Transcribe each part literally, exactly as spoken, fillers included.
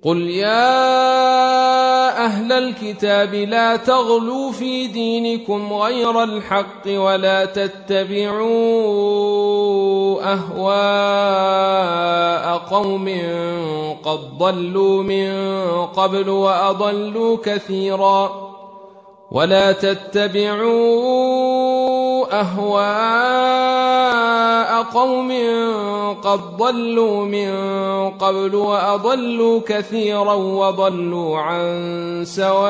قل يا أهل الكتاب لا تغلوا في دينكم غير الحق ولا تتبعوا أهواء قوم قد ضلوا من قبل وأضلوا كثيرا ولا تتبعوا أهواء قوم قد ضلوا من قبل وأضلوا كثيرا وضلوا عن سواء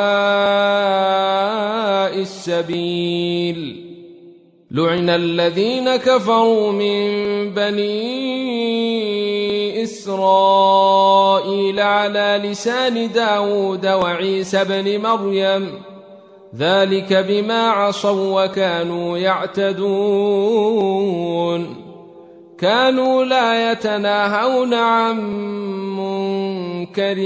السبيل لعن الذين كفروا من بني إسرائيل على لسان داود وعيسى بن مريم ذلك بما عصوا وكانوا يعتدون كانوا لا يتناهون عن منكر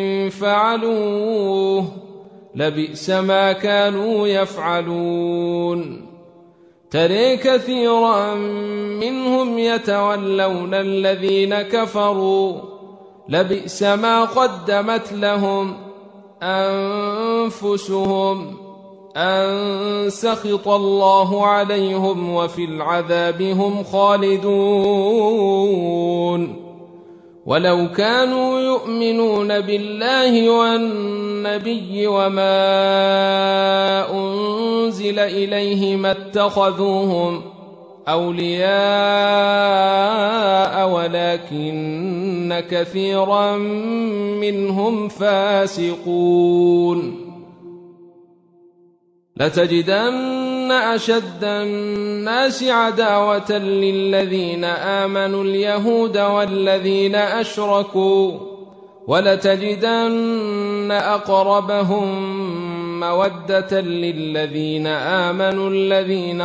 فعلوه لبئس ما كانوا يفعلون ترى كثيرا منهم يتولون الذين كفروا لبئس ما قدمت لهم أنفسهم أن سخط الله عليهم وفي العذاب هم خالدون ولو كانوا يؤمنون بالله والنبي وما أنزل إليه ما اتخذوهم أولياء ولكن كثيرا منهم فاسقون لتجدن أشد الناس عداوة للذين آمنوا اليهود والذين أشركوا ولتجدن أقربهم مودة للذين آمنوا الذين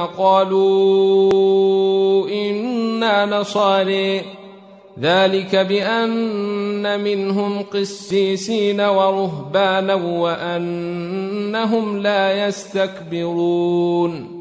قالوا إنا نصارى ذلك بأن منهم قسيسين ورهبانا وأنهم لا يستكبرون